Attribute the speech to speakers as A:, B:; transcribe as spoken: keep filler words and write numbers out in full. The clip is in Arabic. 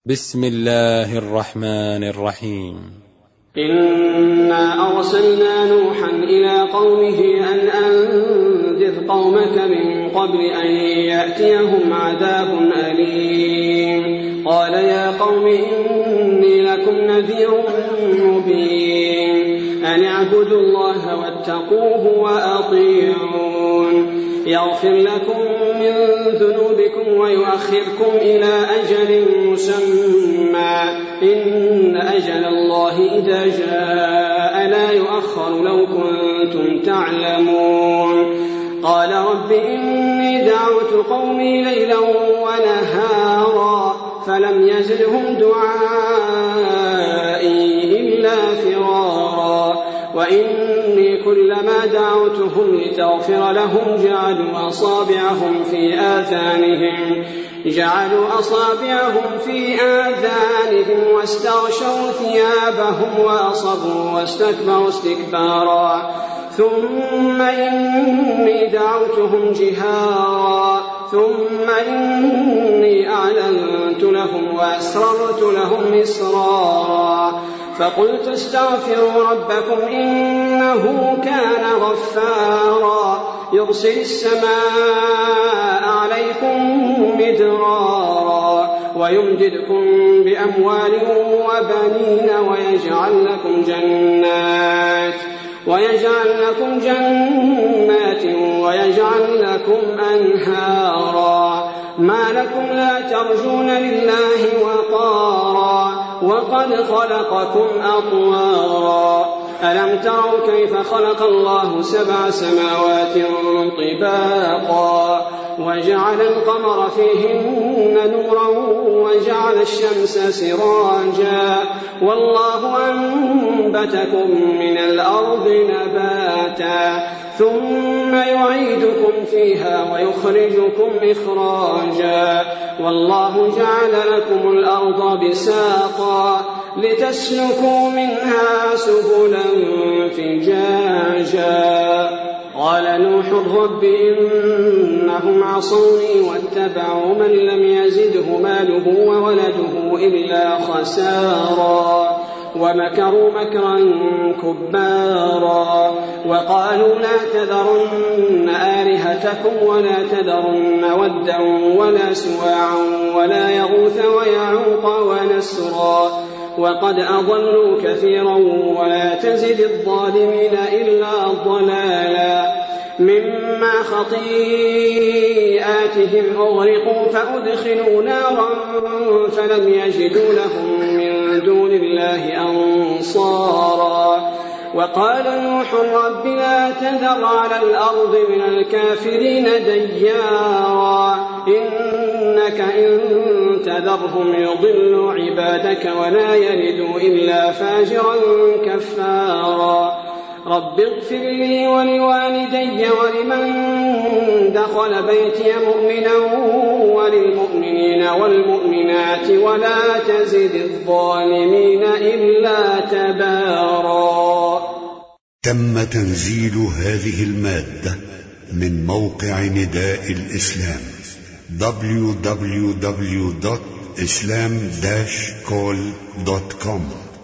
A: بسم الله الرحمن الرحيم.
B: إنا أرسلنا نوحا إلى قومه أن أنذر قومك من قبل أن يأتيهم عذاب أليم. قال يا قوم إني لكم نذير مبين أن اعبدوا الله واتقوه وأطيعون يغفر لكم من ذنوبكم ويؤخركم إلى أجل مسمى إن أجل الله إذا جاء لا يؤخر لو كنتم تعلمون. قال رب إني دعوت قومي ليلا ونهارا فلم يزدهم دعائي إلا فرارا وإني كلما دعوتهم لتغفر لهم جعلوا أصابعهم في آذانهم جعلوا أصابعهم في آذانهم واستغشوا ثيابهم وأصروا واستكبروا استكبارا ثم إني دعوتهم جهارا ثم إني أعلنت لهم وأسررت لهم إسرارا فقلت استغفروا ربكم إنه كان غفارا يرسل السماء عليكم مدرارا ويمددكم بأموال وبنين ويجعل لكم جنات ويجعل لكم جنات ويجعل لكم أنهارا ما لكم لا ترجون لله وقارا وقد خلقكم أطوارا ألم تروا كيف خلق الله سبع سماوات طباقا وجعل القمر فيهن نورا وجعل الشمس سراجا والله أنبتكم من الأرض نباتا ثم يعيدكم فيها ويخرجكم إخراجا والله جعل لكم الأرض بساطا لتسلكوا منها سبلا فجاجا. قال نوح رب إنهم عصوني واتبعوا من لم يزده ماله وولده إلا خسارا ومكروا مكرا كبارا وقالوا لا تذرن آلهتكم ولا تذرن ودا ولا سواعا ولا يغوث ويعوق ونسرا وقد أضلوا كثيرا ولا تزد الظالمين إلا ضلالا مما خطيئاتهم أغرقوا فأدخلوا نارا فلم يجدوا لهم من دون الله أنصارا وقال نوح رب لا تذر على الأرض من الكافرين ديارا إنك إن تذرهم يضلوا عبادك ولا يلدوا إلا فاجرا كفارا رب اغفر لي ولوالدي ولمن دخل بيتي مؤمنا وللمؤمنين والمؤمنات ولا تزد الظالمين إلا تبارا.
C: تم تنزيل هذه المادة من موقع نداء الإسلام دبليو دبليو دبليو دوت إسلام داش كول دوت كوم.